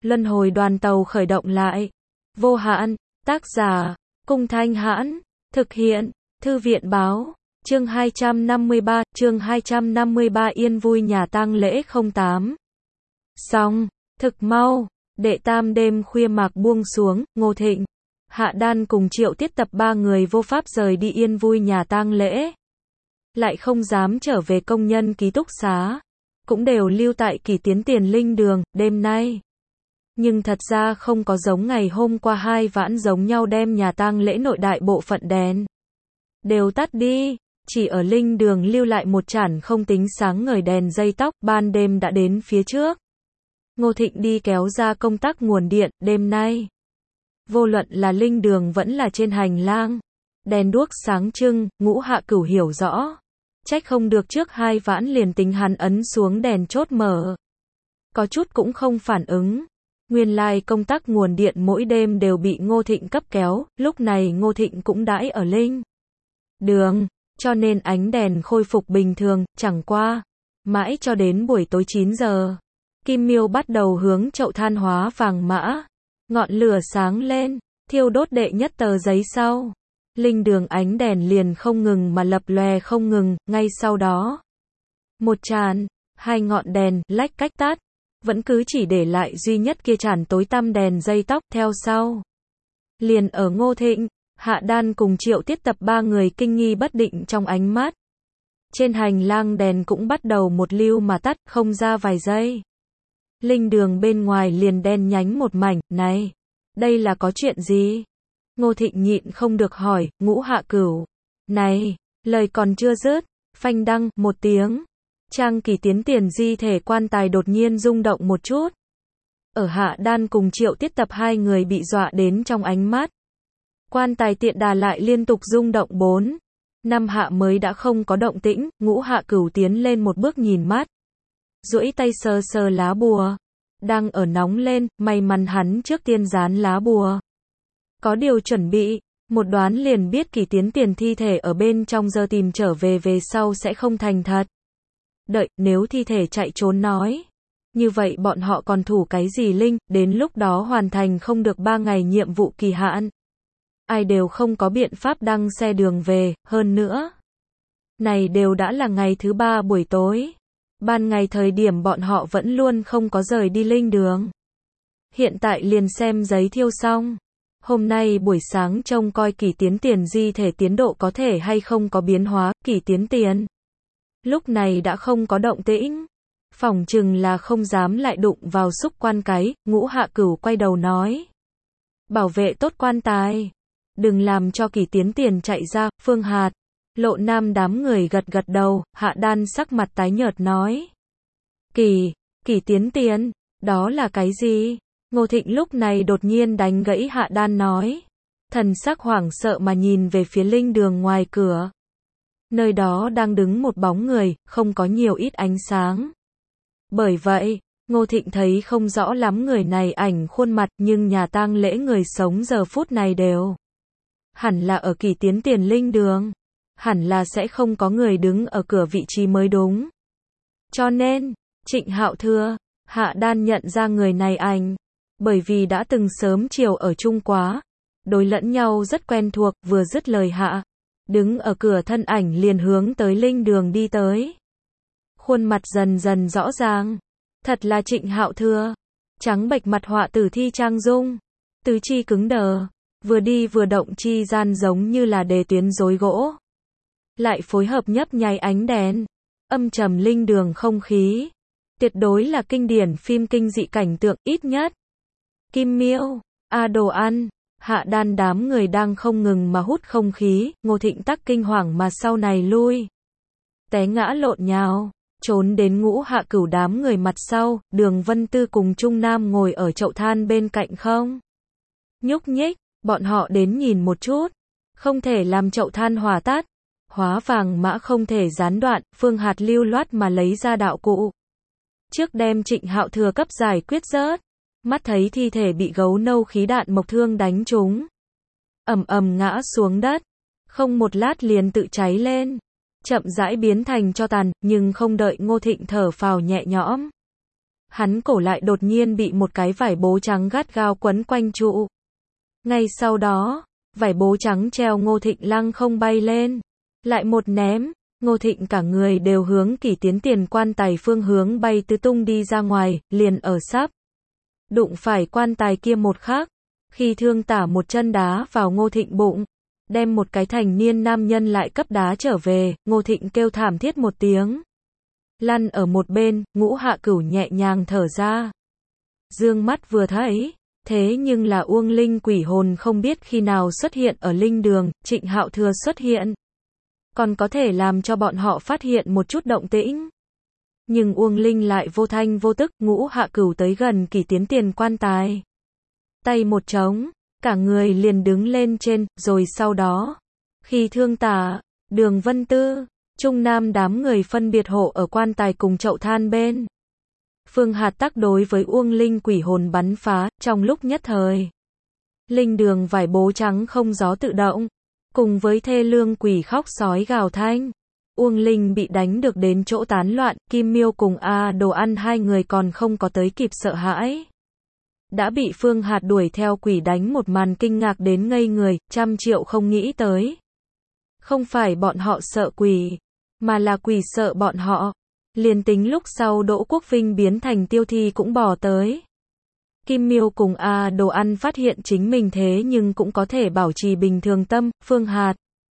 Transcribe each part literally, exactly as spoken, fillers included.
Luân hồi đoàn tàu khởi động lại. Vô hạn, tác giả, Cung Thanh Hãn, thực hiện, Thư viện Báo, chương hai trăm năm mươi ba, chương hai trăm năm mươi ba yên vui nhà tang lễ không tám. Xong, thực mau, đệ tam đêm khuya mạc buông xuống, Ngô Thịnh, Hạ Đan cùng Triệu Tiết Tập ba người vô pháp rời đi yên vui nhà tang lễ. Lại không dám trở về công nhân ký túc xá, cũng đều lưu tại Kỳ Tiến Tiền Linh Đường, đêm nay. Nhưng thật ra không có giống ngày hôm qua hai vãn giống nhau đem nhà tang lễ nội đại bộ phận đèn đều tắt đi, chỉ ở Linh Đường lưu lại một chản không tính sáng ngời đèn dây tóc, ban đêm đã đến phía trước. Ngô Thịnh đi kéo ra công tắc nguồn điện, đêm nay. Vô luận là Linh Đường vẫn là trên hành lang, đèn đuốc sáng trưng, Ngũ Hạ Cửu hiểu rõ. Trách không được trước hai vãn liền tính hắn ấn xuống đèn chốt mở. Có chút cũng không phản ứng. Nguyên lai công tắc nguồn điện mỗi đêm đều bị Ngô Thịnh cấp kéo, lúc này Ngô Thịnh cũng đãi ở Linh Đường, cho nên ánh đèn khôi phục bình thường, chẳng qua. Mãi cho đến buổi tối chín giờ, Kim Miêu bắt đầu hướng chậu than hóa vàng mã. Ngọn lửa sáng lên, thiêu đốt đệ nhất tờ giấy sau. Linh Đường ánh đèn liền không ngừng mà lập lòe không ngừng, ngay sau đó. Một tràn, hai ngọn đèn, lách cách tắt, vẫn cứ chỉ để lại duy nhất kia tràn tối tăm đèn dây tóc, theo sau. Liền ở Ngô Thịnh, Hạ Đan cùng Triệu Tiết Tập ba người kinh nghi bất định trong ánh mắt. Trên hành lang đèn cũng bắt đầu một lưu mà tắt, không ra vài giây. Linh Đường bên ngoài liền đen nhánh một mảnh, này, đây là có chuyện gì? Ngô Thịnh nhịn không được hỏi, Ngũ Hạ Cửu. Này, lời còn chưa dứt, phanh đăng, một tiếng. Trang Kỳ Tiến Tiền di thể quan tài đột nhiên rung động một chút. Ở Hạ Đan cùng Triệu Tiết Tập hai người bị dọa đến trong ánh mắt. Quan tài tiện đà lại liên tục rung động bốn. Năm hạ mới đã không có động tĩnh, Ngũ Hạ Cửu tiến lên một bước nhìn mắt. Duỗi tay sờ sờ lá bùa. Đang ở nóng lên, may mắn hắn trước tiên dán lá bùa. Có điều chuẩn bị, một đoán liền biết Kỳ Tiến Tiền thi thể ở bên trong giờ tìm trở về về sau sẽ không thành thật. Đợi, nếu thi thể chạy trốn nói. Như vậy bọn họ còn thủ cái gì Linh, đến lúc đó hoàn thành không được ba ngày nhiệm vụ kỳ hạn. Ai đều không có biện pháp đăng xe đường về, hơn nữa. Này đều đã là ngày thứ ba buổi tối. Ban ngày thời điểm bọn họ vẫn luôn không có rời đi Linh Đường. Hiện tại liền xem giấy thiêu xong. Hôm nay buổi sáng trông coi Kỳ Tiến Tiền di thể tiến độ có thể hay không có biến hóa, Kỳ Tiến Tiền. Lúc này đã không có động tĩnh. Phỏng chừng là không dám lại đụng vào xúc quan cái, Ngũ Hạ Cửu quay đầu nói. Bảo vệ tốt quan tài. Đừng làm cho Kỳ Tiến Tiền chạy ra, Phương Hạt. Lộ Nam đám người gật gật đầu, Hạ Đan sắc mặt tái nhợt nói. Kỳ, Kỳ Tiến Tiền, đó là cái gì? Ngô Thịnh lúc này đột nhiên đánh gãy Hạ Đan nói. Thần sắc hoảng sợ mà nhìn về phía Linh Đường ngoài cửa. Nơi đó đang đứng một bóng người, không có nhiều ít ánh sáng. Bởi vậy, Ngô Thịnh thấy không rõ lắm người này ảnh khuôn mặt, nhưng nhà tang lễ người sống giờ phút này đều. Hẳn là ở Kỳ Tiến Tiền Linh Đường. Hẳn là sẽ không có người đứng ở cửa vị trí mới đúng. Cho nên, Trịnh Hạo Thưa, Hạ Đan nhận ra người này ảnh. Bởi vì đã từng sớm chiều ở chung quá. Đối lẫn nhau rất quen thuộc, vừa dứt lời hạ. Đứng ở cửa thân ảnh liền hướng tới Linh Đường đi tới. Khuôn mặt dần dần rõ ràng. Thật là Trịnh Hạo Thưa. Trắng bệch mặt họa tử thi trang dung. Tứ chi cứng đờ. Vừa đi vừa động chi gian giống như là đề tuyến rối gỗ. Lại phối hợp nhấp nháy ánh đèn. Âm trầm Linh Đường không khí. Tuyệt đối là kinh điển phim kinh dị cảnh tượng ít nhất. Kim Miêu, A đồ ăn. Hạ Đan đám người đang không ngừng mà hút không khí, Ngô Thịnh tắc kinh hoàng mà sau này lui. Té ngã lộn nhào, trốn đến Ngũ Hạ Cửu đám người mặt sau, Đường Vân Tư cùng Trung Nam ngồi ở chậu than bên cạnh không. Nhúc nhích, bọn họ đến nhìn một chút, không thể làm chậu than hòa tắt. Hóa vàng mã không thể gián đoạn, Phương Hạt lưu loát mà lấy ra đạo cụ. Trước đem Trịnh Hạo Thừa cấp giải quyết rớt. Mắt thấy thi thể bị gấu nâu khí đạn mộc thương đánh trúng. Ầm ầm ngã xuống đất. Không một lát liền tự cháy lên. Chậm rãi biến thành tro tàn, nhưng không đợi Ngô Thịnh thở phào nhẹ nhõm. hắn cổ lại đột nhiên bị một cái vải bố trắng gắt gao quấn quanh trụ. Ngay sau đó, vải bố trắng treo Ngô Thịnh lăng không bay lên. Lại một ném, Ngô Thịnh cả người đều hướng Kỷ Tiến Tiền quan tài phương hướng bay tứ tung đi ra ngoài, liền ở sắp đụng phải quan tài kia một khắc, khi Thương Tả một chân đá vào Ngô Thịnh bụng, đem một cái thành niên nam nhân lại cấp đá trở về, Ngô Thịnh kêu thảm thiết một tiếng. Lăn ở một bên, Ngũ Hạ Cửu nhẹ nhàng thở ra. Dương mắt vừa thấy, thế nhưng là Uông Linh quỷ hồn không biết khi nào xuất hiện ở linh đường, Trịnh Hạo Thừa xuất hiện. Còn có thể làm cho bọn họ phát hiện một chút động tĩnh. Nhưng Uông Linh lại vô thanh vô tức, Ngũ Hạ Cửu tới gần Kỷ Tiến Tiền quan tài. Tay một trống, cả người liền đứng lên trên, rồi sau đó, khi Thương Tả, Đường Vân Tư, Trung Nam đám người phân biệt hộ ở quan tài cùng chậu than bên. Phương Hạt tác đối với Uông Linh quỷ hồn bắn phá, trong lúc nhất thời. Linh đường vải bố trắng không gió tự động, cùng với thê lương quỷ khóc sói gào thanh. Uông Linh bị đánh được đến chỗ tán loạn, Kim Miêu cùng A Đồ Ăn hai người còn không có tới kịp sợ hãi. Đã bị Phương Hạt đuổi theo quỷ đánh một màn kinh ngạc đến ngây người, trăm triệu không nghĩ tới. Không phải bọn họ sợ quỷ, mà là quỷ sợ bọn họ. Liền tính lúc sau Đỗ Quốc Vinh biến thành tiêu thi cũng bỏ tới. Kim Miêu cùng A Đồ Ăn phát hiện chính mình thế nhưng cũng có thể bảo trì bình thường tâm, Phương Hạt.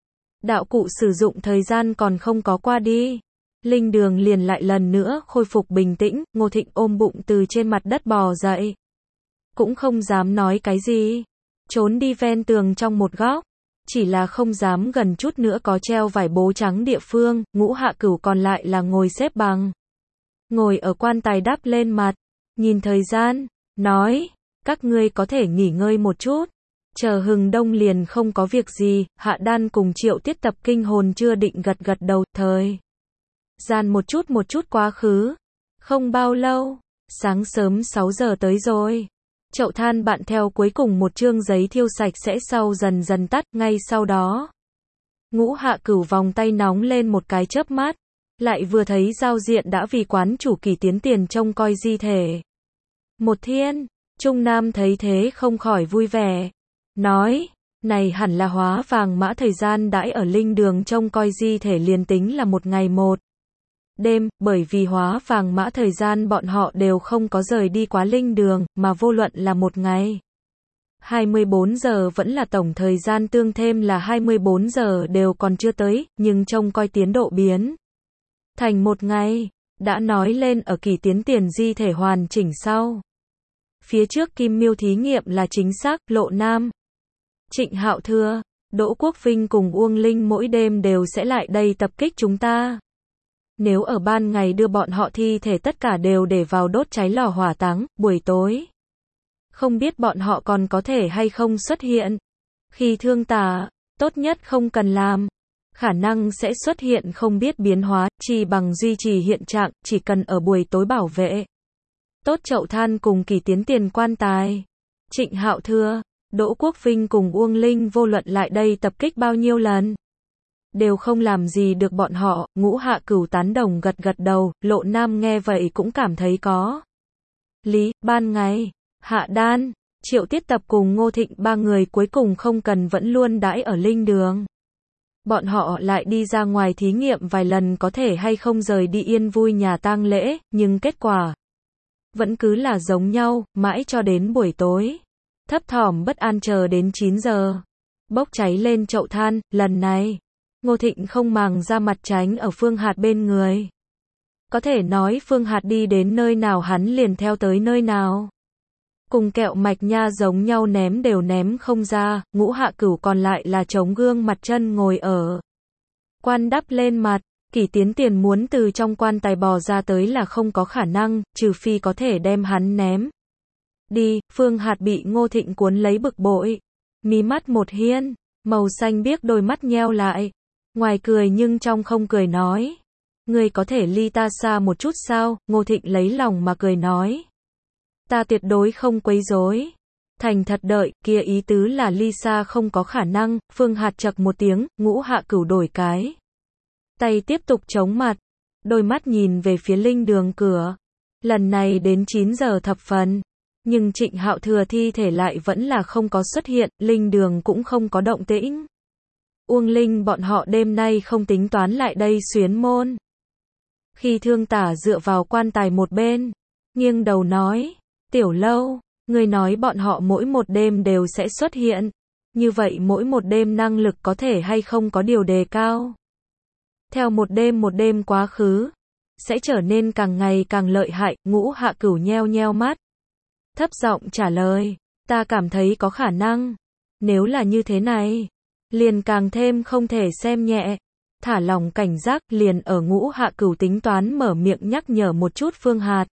Đạo cụ sử dụng thời gian còn không có qua đi. Linh đường liền lại lần nữa khôi phục bình tĩnh, Ngô Thịnh ôm bụng từ trên mặt đất bò dậy. Cũng không dám nói cái gì. Trốn đi ven tường trong một góc. Chỉ là không dám gần chút nữa có treo vải bố trắng địa phương, Ngũ Hạ Cửu còn lại là ngồi xếp bằng. Ngồi ở quan tài đắp lên mặt, nhìn thời gian, nói, các ngươi có thể nghỉ ngơi một chút. Chờ hừng đông liền không có việc gì, Hạ Đan cùng Triệu Tiết tập kinh hồn chưa định gật gật đầu, thời gian một chút một chút quá khứ. Không bao lâu, sáng sớm sáu giờ tới rồi. Chậu than bạn theo cuối cùng một chương giấy thiêu sạch sẽ sau dần dần tắt, ngay sau đó. Ngũ Hạ Cửu vòng tay nóng lên một cái chớp mắt, lại vừa thấy giao diện đã vì quán chủ Kỷ Tiến Tiền trông coi di thể. Một thiên, Trung Nam thấy thế không khỏi vui vẻ, nói, này hẳn là hóa vàng mã thời gian đãi ở linh đường trông coi di thể liền tính là một ngày một đêm, bởi vì hóa vàng mã thời gian bọn họ đều không có rời đi quá linh đường, mà vô luận là một ngày. hai mươi bốn giờ vẫn là tổng thời gian tương thêm là hai mươi bốn giờ đều còn chưa tới, nhưng trông coi tiến độ biến thành một ngày, đã nói lên ở Kỷ Tiến Tiền di thể hoàn chỉnh sau. Phía trước Kim Miêu thí nghiệm là chính xác, Lộ Nam, Trịnh Hạo Thừa, Đỗ Quốc Vinh cùng Uông Linh mỗi đêm đều sẽ lại đây tập kích chúng ta. Nếu ở ban ngày đưa bọn họ thi thể tất cả đều để vào đốt cháy lò hỏa táng, buổi tối không biết bọn họ còn có thể hay không xuất hiện. Khi Thương Tả, tốt nhất không cần làm. Khả năng sẽ xuất hiện không biết biến hóa, chỉ bằng duy trì hiện trạng, chỉ cần ở buổi tối bảo vệ tốt chậu than cùng Kỷ Tiến Tiền quan tài. Trịnh Hạo Thừa, Đỗ Quốc Vinh cùng Uông Linh vô luận lại đây tập kích bao nhiêu lần, đều không làm gì được bọn họ. Ngũ Hạ Cửu tán đồng gật gật đầu, Lộ Nam nghe vậy cũng cảm thấy có lý. Ban ngày, Hạ Đan, Triệu Tiết tập cùng Ngô Thịnh ba người cuối cùng không cần vẫn luôn đãi ở linh đường. Bọn họ lại đi ra ngoài thí nghiệm vài lần có thể hay không rời đi yên vui nhà tang lễ, nhưng kết quả vẫn cứ là giống nhau, mãi cho đến buổi tối. Thấp thỏm bất an chờ đến chín giờ. Bốc cháy lên chậu than, lần này, Ngô Thịnh không màng ra mặt tránh ở Phương Hạt bên người. Có thể nói Phương Hạt đi đến nơi nào hắn liền theo tới nơi nào. Cùng kẹo mạch nha giống nhau ném đều ném không ra, Ngũ Hạ Cửu còn lại là chống gương mặt chân ngồi ở quan đắp lên mặt. Kỷ Tiến Tiền muốn từ trong quan tài bò ra tới là không có khả năng, trừ phi có thể đem hắn ném đi. Phương Hạt bị Ngô Thịnh cuốn lấy bực bội, mí mắt một hiên, màu xanh biếc đôi mắt nheo lại, ngoài cười nhưng trong không cười nói, ngươi có thể ly ta xa một chút sao? Ngô Thịnh lấy lòng mà cười nói, ta tuyệt đối không quấy rối. Thành thật đợi, kia ý tứ là ly xa không có khả năng. Phương Hạt chậc một tiếng, Ngũ Hạ Cửu đổi cái tay tiếp tục chống mặt, đôi mắt nhìn về phía linh đường cửa. Lần này đến chín giờ thập phần, nhưng Trịnh Hạo Thừa thi thể lại vẫn là không có xuất hiện, linh đường cũng không có động tĩnh. Uông Linh bọn họ đêm nay không tính toán lại đây xuyến môn. Khi Thương Tả dựa vào quan tài một bên, nghiêng đầu nói, Tiểu Lâu, người nói bọn họ mỗi một đêm đều sẽ xuất hiện, như vậy mỗi một đêm năng lực có thể hay không có điều đề cao. Theo một đêm một đêm quá khứ, sẽ trở nên càng ngày càng lợi hại. Ngũ Hạ Cửu nheo nheo mắt, thấp giọng trả lời, ta cảm thấy có khả năng. Nếu là như thế này, liền càng thêm không thể xem nhẹ. Thả lòng cảnh giác, liền ở Ngũ Hạ Cửu tính toán mở miệng nhắc nhở một chút Phương Hạt.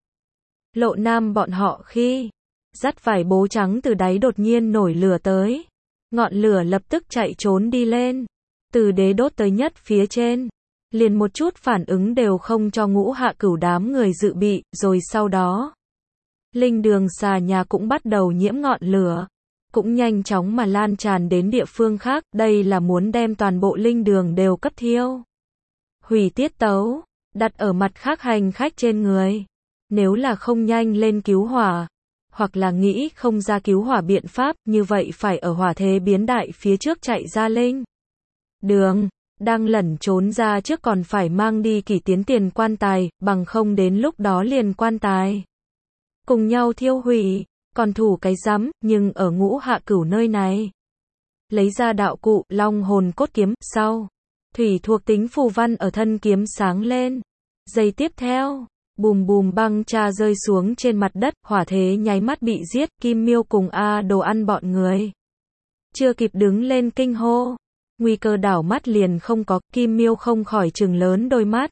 Lộ Nam bọn họ khi dắt vải bố trắng từ đáy đột nhiên nổi lửa tới. Ngọn lửa lập tức chạy trốn đi lên, từ đế đốt tới nhất phía trên. Liền một chút phản ứng đều không cho Ngũ Hạ Cửu đám người dự bị, rồi sau đó linh đường xà nhà cũng bắt đầu nhiễm ngọn lửa, cũng nhanh chóng mà lan tràn đến địa phương khác, đây là muốn đem toàn bộ linh đường đều cấp thiêu. Hủy tiết tấu, đặt ở mặt khác hành khách trên người. Nếu là không nhanh lên cứu hỏa, hoặc là nghĩ không ra cứu hỏa biện pháp, như vậy phải ở hỏa thế biến đại phía trước chạy ra linh đường. Đang lẩn trốn ra trước còn phải mang đi kỷ tiến tiền quan tài, bằng không đến lúc đó liền quan tài cùng nhau thiêu hủy, còn thủ cái rắm. Nhưng ở Ngũ Hạ Cửu nơi này, lấy ra đạo cụ long hồn cốt kiếm, sau thủy thuộc tính phù văn ở thân kiếm sáng lên. Giây tiếp theo, bùm bùm băng cha rơi xuống trên mặt đất, hỏa thế nháy mắt bị giết. Kim Miêu cùng A Đồ ăn bọn người chưa kịp đứng lên kinh hô, nguy cơ đảo mắt liền không có. Kim Miêu không khỏi trừng lớn đôi mắt,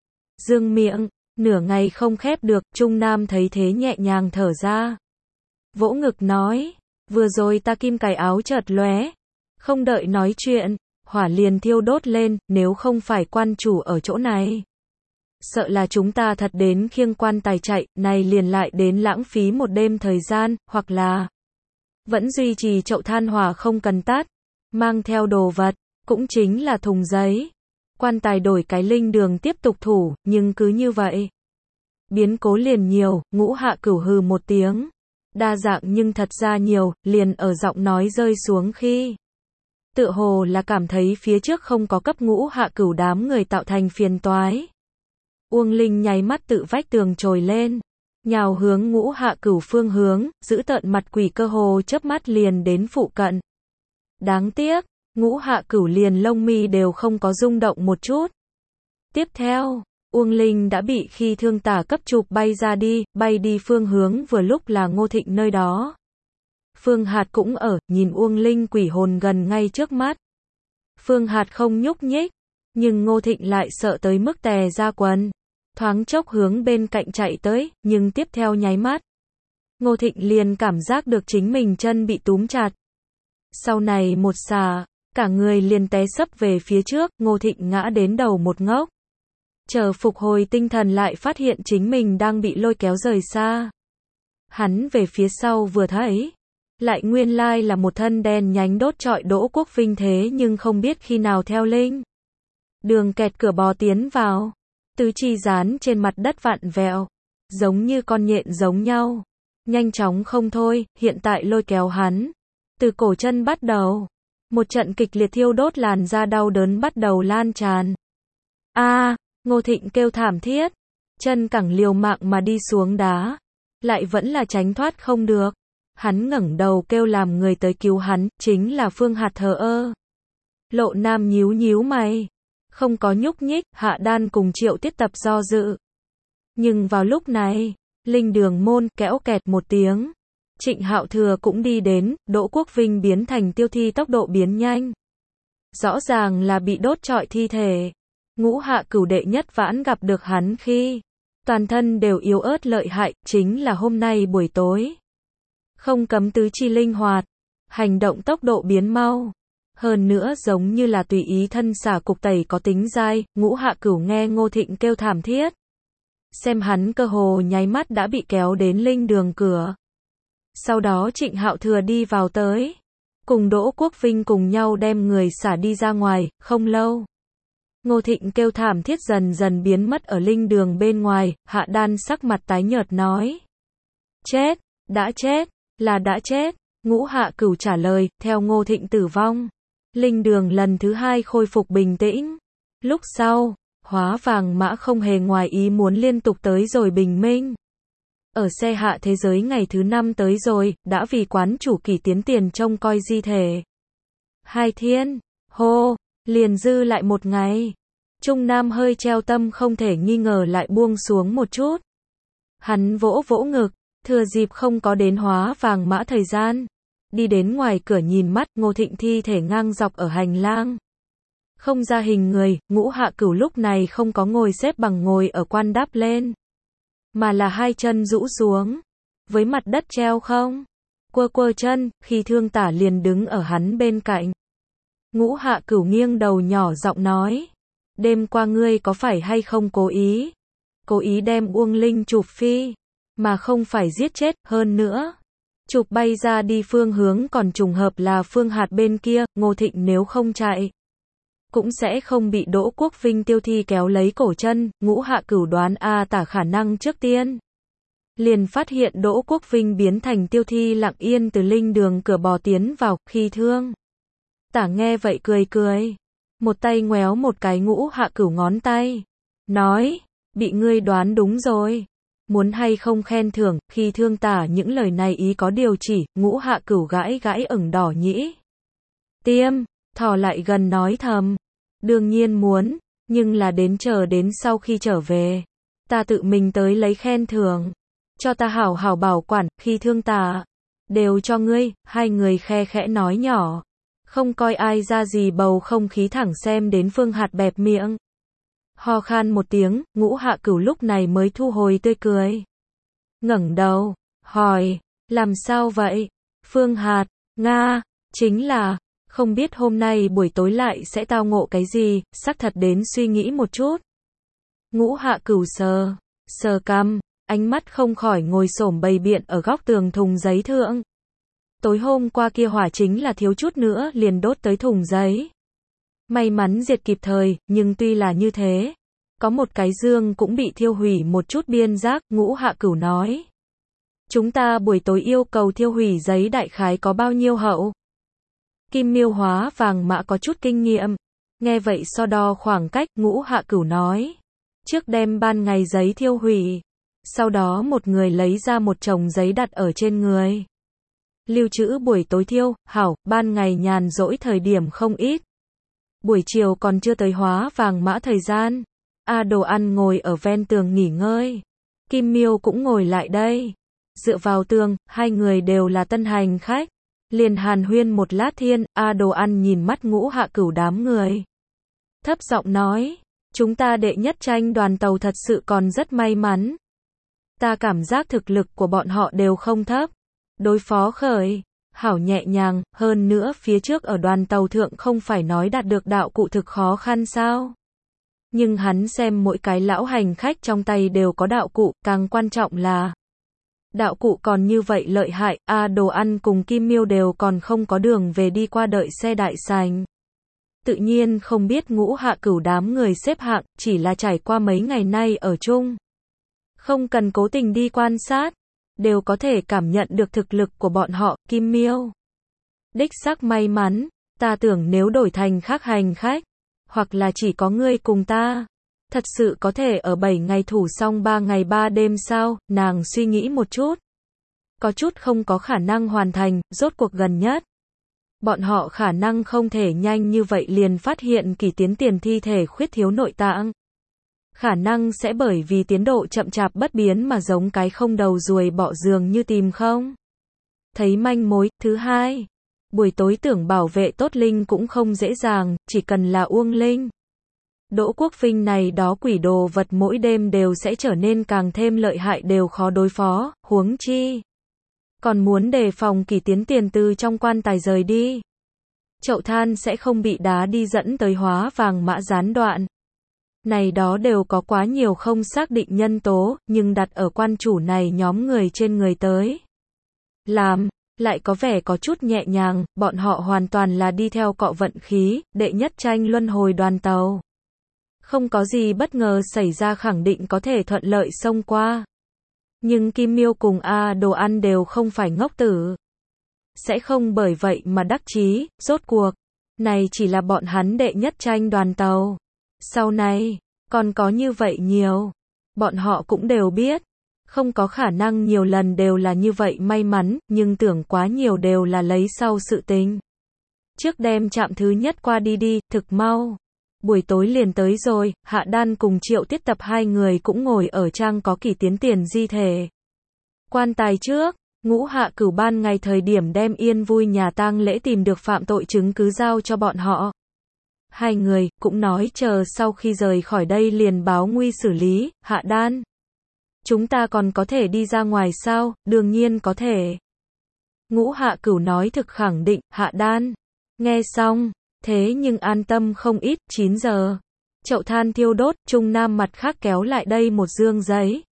dương miệng, nửa ngày không khép được. Trung Nam thấy thế nhẹ nhàng thở ra, vỗ ngực nói, vừa rồi ta kim cài áo chợt lóe, không đợi nói chuyện, hỏa liền thiêu đốt lên. Nếu không phải quan chủ ở chỗ này, sợ là chúng ta thật đến khiêng quan tài chạy, này liền lại đến lãng phí một đêm thời gian, hoặc là vẫn duy trì chậu than hỏa không cần tắt, mang theo đồ vật, cũng chính là thùng giấy. Quan tài đổi cái linh đường tiếp tục thủ, nhưng cứ như vậy, biến cố liền nhiều. Ngũ Hạ Cửu hừ một tiếng, đa dạng nhưng thật ra nhiều, liền ở giọng nói rơi xuống khi tựa hồ là cảm thấy phía trước không có cấp Ngũ Hạ Cửu đám người tạo thành phiền toái. Uông Linh nháy mắt tự vách tường trồi lên, nhào hướng Ngũ Hạ Cửu phương hướng, giữ tợn mặt quỷ cơ hồ chớp mắt liền đến phụ cận. Đáng tiếc, Ngũ Hạ Cửu liền lông mi đều không có rung động một chút. Tiếp theo, Uông Linh đã bị khi Thương Tả cấp chụp bay ra đi, bay đi phương hướng vừa lúc là Ngô Thịnh nơi đó. Phương Hạt cũng ở, nhìn Uông Linh quỷ hồn gần ngay trước mắt. Phương Hạt không nhúc nhích, nhưng Ngô Thịnh lại sợ tới mức tè ra quần. Thoáng chốc hướng bên cạnh chạy tới, nhưng tiếp theo nháy mắt, Ngô Thịnh liền cảm giác được chính mình chân bị túm chặt. Sau này một xà, cả người liền té sấp về phía trước. Ngô Thịnh ngã đến đầu một ngốc. Chờ phục hồi tinh thần lại phát hiện chính mình đang bị lôi kéo rời xa. Hắn về phía sau vừa thấy, lại nguyên lai là một thân đen nhánh đốt trọi Đỗ Quốc Vinh, thế nhưng không biết khi nào theo linh đường kẹt cửa bò tiến vào. Tứ chi dán trên mặt đất vặn vẹo, giống như con nhện giống nhau, nhanh chóng không thôi. Hiện tại lôi kéo hắn, từ cổ chân bắt đầu, một trận kịch liệt thiêu đốt, làn da đau đớn bắt đầu lan tràn. A, à, Ngô Thịnh kêu thảm thiết, chân cẳng liều mạng mà đi xuống đá, lại vẫn là tránh thoát không được. Hắn ngẩng đầu kêu làm người tới cứu hắn, chính là Phương Hạt thờ ơ. Lộ Nam nhíu nhíu mày, không có nhúc nhích. Hạ Đan cùng Triệu Tiết Tập do dự. Nhưng vào lúc này, linh đường môn kéo kẹt một tiếng, Trịnh Hạo Thừa cũng đi đến. Đỗ Quốc Vinh biến thành tiêu thi tốc độ biến nhanh, rõ ràng là bị đốt trọi thi thể. Ngũ Hạ Cửu đệ nhất vãn gặp được hắn khi toàn thân đều yếu ớt lợi hại, chính là hôm nay buổi tối không cấm tứ chi linh hoạt, hành động tốc độ biến mau, hơn nữa giống như là tùy ý thân xả cục tẩy có tính dai. Ngũ Hạ Cửu nghe Ngô Thịnh kêu thảm thiết, xem hắn cơ hồ nháy mắt đã bị kéo đến linh đường cửa. Sau đó Trịnh Hạo Thừa đi vào tới, cùng Đỗ Quốc Vinh cùng nhau đem người xả đi ra ngoài. Không lâu, Ngô Thịnh kêu thảm thiết dần dần biến mất ở linh đường bên ngoài, Hạ Đan sắc mặt tái nhợt nói. Chết, đã chết, là đã chết. Ngũ Hạ Cửu trả lời, theo Ngô Thịnh tử vong. Linh đường lần thứ hai khôi phục bình tĩnh. Lúc sau, Hóa Vàng Mã không hề ngoài ý muốn liên tục tới rồi bình minh. Ở xe hạ thế giới ngày thứ năm tới rồi, đã vì quán chủ Kỷ Tiến Tiền trông coi di thể. Hai thiên, hô, liền dư lại một ngày. Trung Nam hơi treo tâm không thể nghi ngờ lại buông xuống một chút. Hắn vỗ vỗ ngực, thừa dịp không có đến Hóa Vàng Mã thời gian. Đi đến ngoài cửa nhìn mắt, Ngô Thịnh thi thể ngang dọc ở hành lang. Không ra hình người, Ngũ Hạ Cửu lúc này không có ngồi xếp bằng ngồi ở quan đáp lên. Mà là hai chân rũ xuống. Với mặt đất treo không. Quơ quơ chân, khi Thương Tả liền đứng ở hắn bên cạnh. Ngũ Hạ Cửu nghiêng đầu nhỏ giọng nói. Đêm qua ngươi có phải hay không cố ý? Cố ý đem Uông Linh chụp phi. Mà không phải giết chết, hơn nữa. Chụp bay ra đi phương hướng còn trùng hợp là Phương Hạt bên kia, Ngô Thịnh nếu không chạy. Cũng sẽ không bị Đỗ Quốc Vinh tiêu thi kéo lấy cổ chân, Ngũ Hạ Cửu đoán A Tả khả năng trước tiên. Liền phát hiện Đỗ Quốc Vinh biến thành tiêu thi lặng yên từ linh đường cửa bò tiến vào, khi Thương Tả nghe vậy cười cười. Một tay ngoéo một cái Ngũ Hạ Cửu ngón tay. Nói, bị ngươi đoán đúng rồi. Muốn hay không khen thưởng, khi Thương Tả những lời này ý có điều chỉ, Ngũ Hạ Cửu gãi gãi ửng đỏ nhĩ. Tiêm, thò lại gần nói thầm. Đương nhiên muốn, nhưng là đến chờ đến sau khi trở về. Ta tự mình tới lấy khen thưởng. Cho ta hảo hảo bảo quản, khi Thương Tả. Đều cho ngươi, hai người khe khẽ nói nhỏ. Không coi ai ra gì bầu không khí thẳng xem đến Phương Hạt bẹp miệng. Ho khan một tiếng, Ngũ Hạ Cửu lúc này mới thu hồi tươi cười. Ngẩng đầu, hỏi, làm sao vậy? Phương Hạt, Nga, chính là, không biết hôm nay buổi tối lại sẽ tao ngộ cái gì, xác thật đến suy nghĩ một chút. Ngũ Hạ Cửu sờ, sờ cằm, ánh mắt không khỏi ngồi xổm bày biện ở góc tường thùng giấy thượng. Tối hôm qua kia hỏa chính là thiếu chút nữa liền đốt tới thùng giấy. May mắn diệt kịp thời, nhưng tuy là như thế, có một cái dương cũng bị thiêu hủy một chút biên giác, Ngũ Hạ Cửu nói. Chúng ta buổi tối yêu cầu thiêu hủy giấy đại khái có bao nhiêu hậu? Kim Miêu Hóa Vàng Mã có chút kinh nghiệm. Nghe vậy so đo khoảng cách, Ngũ Hạ Cửu nói. Trước đem ban ngày giấy thiêu hủy. Sau đó một người lấy ra một chồng giấy đặt ở trên người. Lưu trữ buổi tối thiêu, hảo, ban ngày nhàn rỗi thời điểm không ít. Buổi chiều còn chưa tới Hóa Vàng Mã thời gian. A Đồ Ăn ngồi ở ven tường nghỉ ngơi. Kim Miêu cũng ngồi lại đây. Dựa vào tường, hai người đều là tân hành khách. Liền hàn huyên một lát thiên, A Đồ Ăn nhìn mắt Ngũ Hạ Cửu đám người. Thấp giọng nói, chúng ta đệ nhất tranh đoàn tàu thật sự còn rất may mắn. Ta cảm giác thực lực của bọn họ đều không thấp. Đối phó khởi, hảo nhẹ nhàng, hơn nữa phía trước ở đoàn tàu thượng không phải nói đạt được đạo cụ thực khó khăn sao. Nhưng hắn xem mỗi cái lão hành khách trong tay đều có đạo cụ, càng quan trọng là đạo cụ còn như vậy lợi hại, A Đồ Ăn cùng Kim Miêu đều còn không có đường về đi qua đợi xe đại sành. Tự nhiên không biết Ngũ Hạ Cửu đám người xếp hạng, chỉ là trải qua mấy ngày nay ở chung. Không cần cố tình đi quan sát, đều có thể cảm nhận được thực lực của bọn họ, Kim Miêu. Đích xác may mắn, ta tưởng nếu đổi thành khác hành khách, hoặc là chỉ có ngươi cùng ta, thật sự có thể ở bảy ngày thủ xong ba ngày ba đêm sao, nàng suy nghĩ một chút. Có chút không có khả năng hoàn thành, rốt cuộc gần nhất. Bọn họ khả năng không thể nhanh như vậy liền phát hiện Kỷ Tiến Tiền thi thể khuyết thiếu nội tạng. Khả năng sẽ bởi vì tiến độ chậm chạp bất biến mà giống cái không đầu ruồi bọ giường như tìm không. Thấy manh mối, thứ hai. Buổi tối tưởng bảo vệ tốt Linh cũng không dễ dàng, chỉ cần là Uông Linh. Đỗ Quốc Vinh này đó quỷ đồ vật mỗi đêm đều sẽ trở nên càng thêm lợi hại đều khó đối phó, huống chi. Còn muốn đề phòng Kỷ Tiến Tiền từ trong quan tài rời đi. Chậu than sẽ không bị đá đi dẫn tới Hóa Vàng Mã gián đoạn. Này đó đều có quá nhiều không xác định nhân tố, nhưng đặt ở quan chủ này nhóm người trên người tới. Làm, lại có vẻ có chút nhẹ nhàng, bọn họ hoàn toàn là đi theo cọ vận khí, đệ nhất tranh luân hồi đoàn tàu. Không có gì bất ngờ xảy ra khẳng định có thể thuận lợi xông qua. Nhưng Kim Miêu cùng A Đồ Ăn đều không phải ngốc tử. Sẽ không bởi vậy mà đắc chí, rốt cuộc. Này chỉ là bọn hắn đệ nhất tranh đoàn tàu. Sau này, còn có như vậy nhiều. Bọn họ cũng đều biết. Không có khả năng nhiều lần đều là như vậy may mắn, nhưng tưởng quá nhiều đều là lấy sau sự tình. Trước đem chạm thứ nhất qua đi đi, thực mau. Buổi tối liền tới rồi, Hạ Đan cùng Triệu Tiết Tập hai người cũng ngồi ở trang có Kỷ Tiến Tiền di thể. Quan tài trước, Ngũ Hạ Cửu ban ngày thời điểm đem Yên Vui nhà tang lễ tìm được phạm tội chứng cứ giao cho bọn họ. Hai người cũng nói chờ sau khi rời khỏi đây liền báo nguy xử lý. Hạ Đan, chúng ta còn có thể đi ra ngoài sao? Đương nhiên có thể. Ngũ Hạ Cửu nói thực khẳng định. Hạ Đan nghe xong, thế nhưng an tâm không ít. Chín giờ, chậu than thiêu đốt, Trung Nam mặt khác kéo lại đây một dương giấy.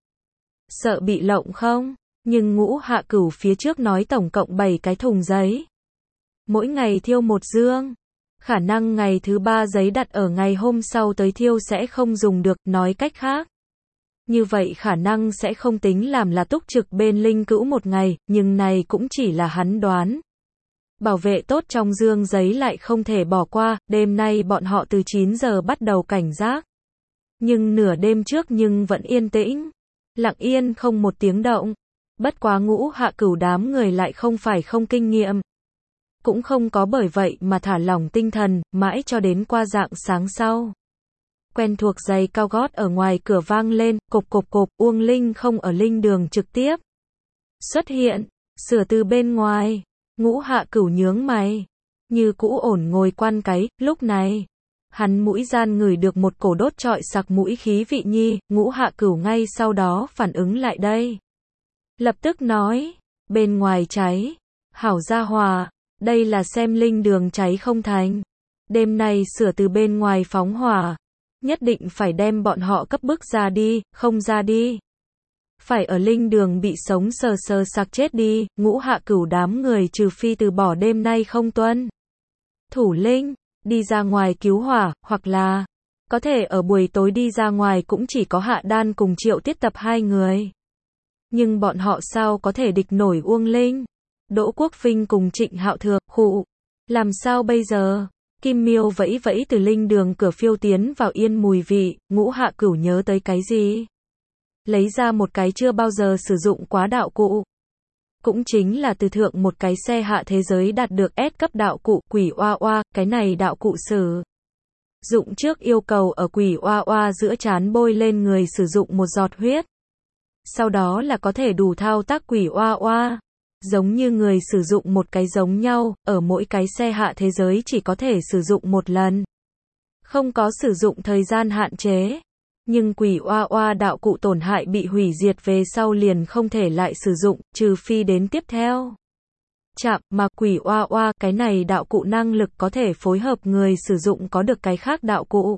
Sợ bị lộng không? Nhưng Ngũ Hạ Cửu phía trước nói tổng cộng bảy cái thùng giấy. Mỗi ngày thiêu một dương. Khả năng ngày thứ ba giấy đặt ở ngày hôm sau tới thiêu sẽ không dùng được, nói cách khác. Như vậy khả năng sẽ không tính làm là túc trực bên Linh Cữu một ngày, nhưng này cũng chỉ là hắn đoán. Bảo vệ tốt trong dương giấy lại không thể bỏ qua, đêm nay bọn họ từ chín giờ bắt đầu cảnh giác. Nhưng nửa đêm trước nhưng vẫn yên tĩnh. Lặng yên không một tiếng động. Bất quá Ngũ Hạ Cửu đám người lại không phải không kinh nghiệm. Cũng không có bởi vậy mà thả lỏng tinh thần, mãi cho đến qua rạng sáng sau. Quen thuộc giày cao gót ở ngoài cửa vang lên, cộp cộp cộp, Uông Linh không ở linh đường trực tiếp xuất hiện, sửa từ bên ngoài. Ngũ Hạ Cửu nhướng mày, như cũ ổn ngồi quan cái. Lúc này, hắn mũi gian ngửi được một cổ đốt trọi sặc mũi khí vị nhi. Ngũ Hạ Cửu ngay sau đó phản ứng lại đây, lập tức nói, bên ngoài cháy. Hảo gia hòa, đây là xem linh đường cháy không thành. Đêm nay sửa từ bên ngoài phóng hỏa, nhất định phải đem bọn họ cấp bức ra đi, không ra đi. Phải ở linh đường bị sống sờ sờ sặc chết đi. Ngũ Hạ Cửu đám người trừ phi từ bỏ đêm nay không tuân thủ linh, đi ra ngoài cứu hỏa, hoặc là có thể ở buổi tối đi ra ngoài cũng chỉ có Hạ Đan cùng Triệu Tiết Tập hai người. Nhưng bọn họ sao có thể địch nổi Uông Linh, Đỗ Quốc Vinh cùng Trịnh Hạo Thừa, khụ. Làm sao bây giờ? Kim Miêu vẫy vẫy từ linh đường cửa phiêu tiến vào yên mùi vị. Ngũ Hạ Cửu nhớ tới cái gì? Lấy ra một cái chưa bao giờ sử dụng quá đạo cụ. Cũng chính là từ thượng một cái xe hạ thế giới đạt được S cấp đạo cụ Quỷ Oa Oa. Cái này đạo cụ sử dụng trước yêu cầu ở Quỷ Oa Oa giữa trán bôi lên người sử dụng một giọt huyết. Sau đó là có thể đủ thao tác Quỷ Oa Oa. Giống như người sử dụng một cái giống nhau, ở mỗi cái xe hạ thế giới chỉ có thể sử dụng một lần. Không có sử dụng thời gian hạn chế. Nhưng Quỷ Oa Oa đạo cụ tổn hại bị hủy diệt về sau liền không thể lại sử dụng, trừ phi đến tiếp theo chạm. Mà Quỷ Oa Oa, cái này đạo cụ năng lực có thể phối hợp người sử dụng có được cái khác đạo cụ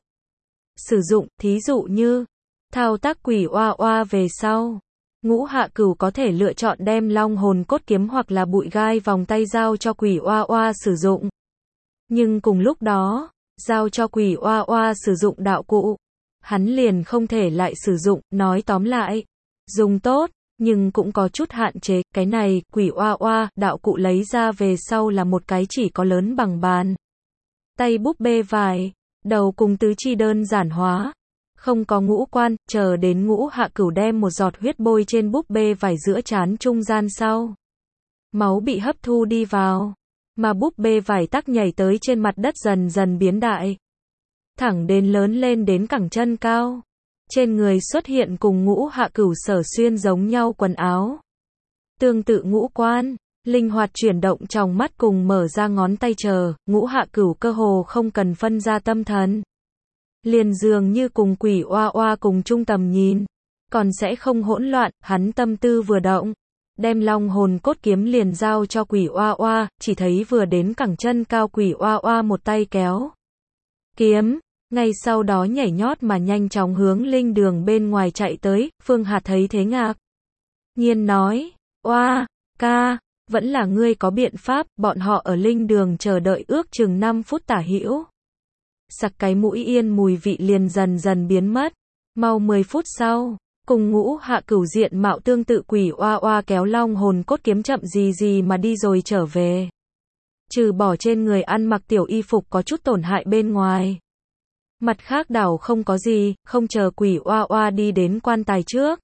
sử dụng, thí dụ như thao tác Quỷ Oa Oa về sau, Ngũ Hạ Cửu có thể lựa chọn đem long hồn cốt kiếm hoặc là bụi gai vòng tay giao cho Quỷ Oa Oa sử dụng. Nhưng cùng lúc đó, giao cho Quỷ Oa Oa sử dụng đạo cụ, hắn liền không thể lại sử dụng. Nói tóm lại, dùng tốt, nhưng cũng có chút hạn chế. Cái này, Quỷ Oa Oa, đạo cụ lấy ra về sau là một cái chỉ có lớn bằng bàn tay búp bê vải, đầu cùng tứ chi đơn giản hóa. Không có ngũ quan, chờ đến Ngũ Hạ Cửu đem một giọt huyết bôi trên búp bê vải giữa trán trung gian sau. Máu bị hấp thu đi vào, mà búp bê vải tắc nhảy tới trên mặt đất dần dần biến đại. Thẳng đến lớn lên đến cẳng chân cao. Trên người xuất hiện cùng Ngũ Hạ Cửu sở xuyên giống nhau quần áo. Tương tự ngũ quan, linh hoạt chuyển động trong mắt cùng mở ra ngón tay chờ, Ngũ Hạ Cửu cơ hồ không cần phân ra tâm thần. Liền dường như cùng Quỷ Oa Oa cùng chung tầm nhìn, còn sẽ không hỗn loạn. Hắn tâm tư vừa động, đem long hồn cốt kiếm liền giao cho Quỷ Oa Oa, chỉ thấy vừa đến cẳng chân cao Quỷ Oa Oa một tay kéo kiếm, ngay sau đó nhảy nhót mà nhanh chóng hướng linh đường bên ngoài chạy tới. Phương Hạt thấy thế ngạc nhiên nói, Oa, ca, vẫn là ngươi có biện pháp. Bọn họ ở linh đường chờ đợi ước chừng năm phút tả hữu. sặc cái mũi yên mùi vị liền dần dần biến mất. Mau mười phút sau, cùng Ngũ Hạ Cửu diện mạo tương tự quỷ oa oa kéo long hồn cốt kiếm chậm gì gì mà đi rồi trở về. Trừ bỏ trên người ăn mặc tiểu y phục có chút tổn hại bên ngoài. Mặt khác đảo không có gì, không chờ quỷ oa oa đi đến quan tài trước.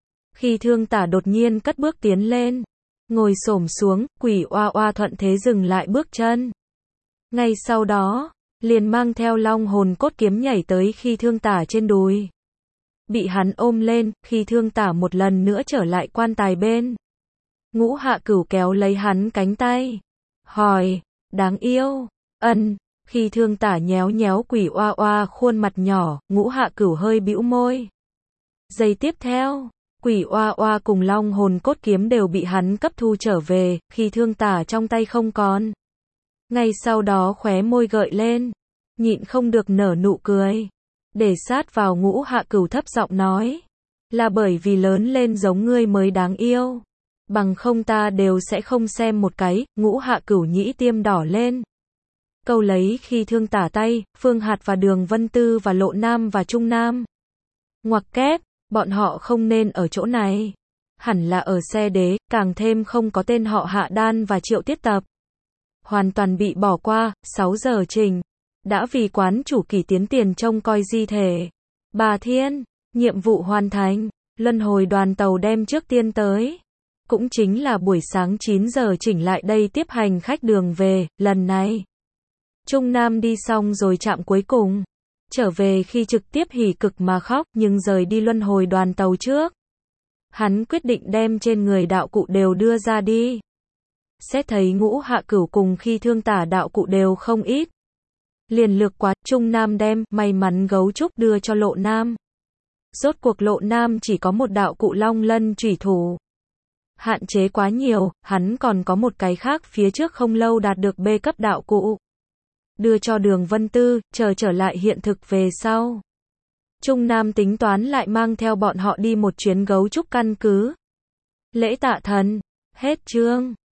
Khi Thương Tả đột nhiên cất bước tiến lên, ngồi xổm xuống, quỷ oa oa thuận thế dừng lại bước chân. Ngay sau đó, liền mang theo long hồn cốt kiếm nhảy tới Khi Thương Tả trên đùi. Bị hắn ôm lên, Khi Thương Tả một lần nữa trở lại quan tài bên. Ngũ Hạ Cửu kéo lấy hắn cánh tay. Hỏi, đáng yêu, ân, Khi Thương Tả nhéo nhéo quỷ oa oa khuôn mặt nhỏ, Ngũ Hạ Cửu hơi bĩu môi. Giây tiếp theo, quỷ oa oa cùng long hồn cốt kiếm đều bị hắn cấp thu trở về, Khi Thương Tả trong tay không còn. Ngay sau đó khóe môi gợi lên, nhịn không được nở nụ cười. Để sát vào Ngũ Hạ Cửu thấp giọng nói, là bởi vì lớn lên giống ngươi mới đáng yêu. Bằng không ta đều sẽ không xem một cái. Ngũ Hạ Cửu nhĩ tiêm đỏ lên. Câu lấy Khi Thương Tả tay, Phương Hạt và Đường Vân Tư và Lộ Nam và Trung Nam. Ngoặc kép, bọn họ không nên ở chỗ này. Hẳn là ở xe đế, càng thêm không có tên họ Hạ Đan và Triệu Tiết Tập. Hoàn toàn bị bỏ qua. Sáu giờ trình. Đã vì quán chủ kỳ tiến tiền trông coi di thể. Bà Thiên, nhiệm vụ hoàn thành. Luân hồi đoàn tàu đem trước tiên tới. Cũng chính là buổi sáng chín giờ chỉnh lại đây tiếp hành khách đường về. Lần này, Trung Nam đi xong rồi chạm cuối cùng. Trở về khi trực tiếp hỉ cực mà khóc, nhưng rời đi luân hồi đoàn tàu trước. Hắn quyết định đem trên người đạo cụ đều đưa ra đi. Xét thấy Ngũ Hạ Cửu cùng Khi Thương Tả đạo cụ đều không ít. Liền lược quá, Trung Nam đem, may mắn gấu trúc đưa cho Lộ Nam. Rốt cuộc Lộ Nam chỉ có một đạo cụ long lân chủy thủ. Hạn chế quá nhiều, hắn còn có một cái khác phía trước không lâu đạt được B cấp đạo cụ. Đưa cho Đường Vân Tư, chờ trở lại hiện thực về sau. Trung Nam tính toán lại mang theo bọn họ đi một chuyến gấu trúc căn cứ. Lễ tạ thần. Hết chương.